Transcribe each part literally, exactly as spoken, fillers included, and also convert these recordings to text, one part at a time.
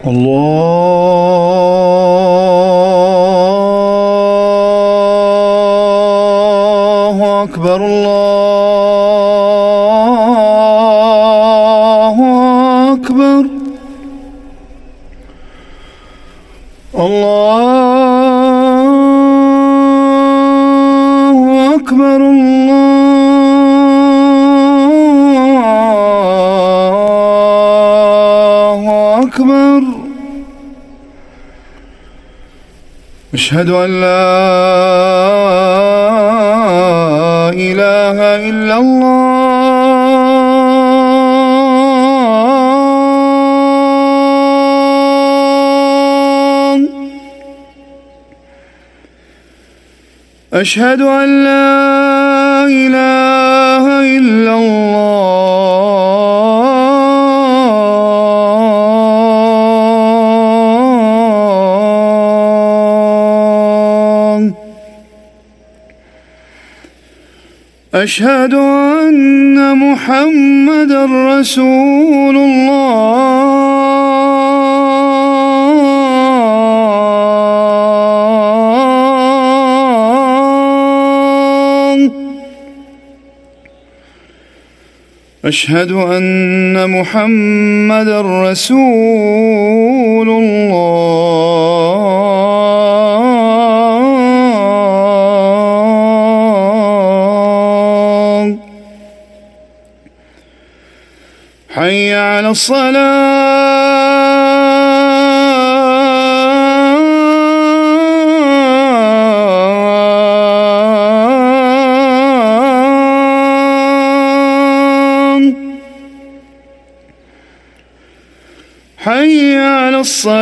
الله أكبر الله أكبر الله أكبر الله أكبر. أشهد أن لا إله إلا الله. أشهد أن لا إله إلا الله. أشهد أن محمدًا رسول الله. أشهد أن محمدًا رسول الله. حي على الصلاة. حي على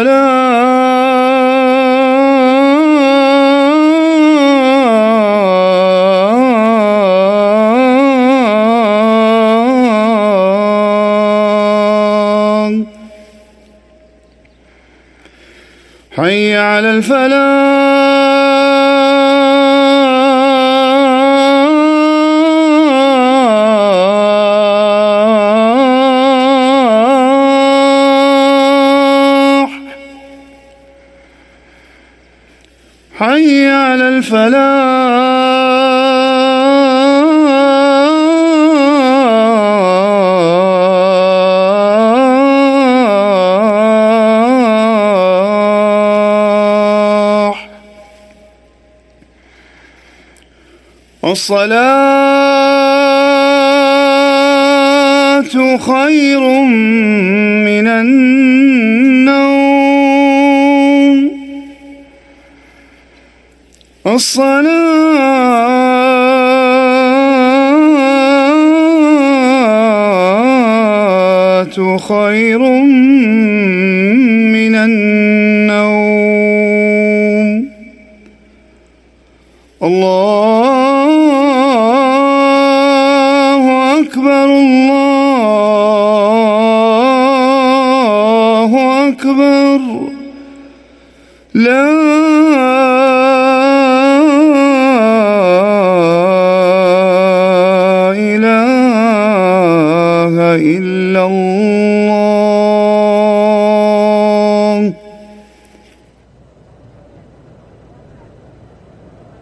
الصلاة. حي على الفلاح. حي على الفلاح. الصلاة خير من النوم. الصلاة خير من النوم. الله أكبر الله أكبر. لا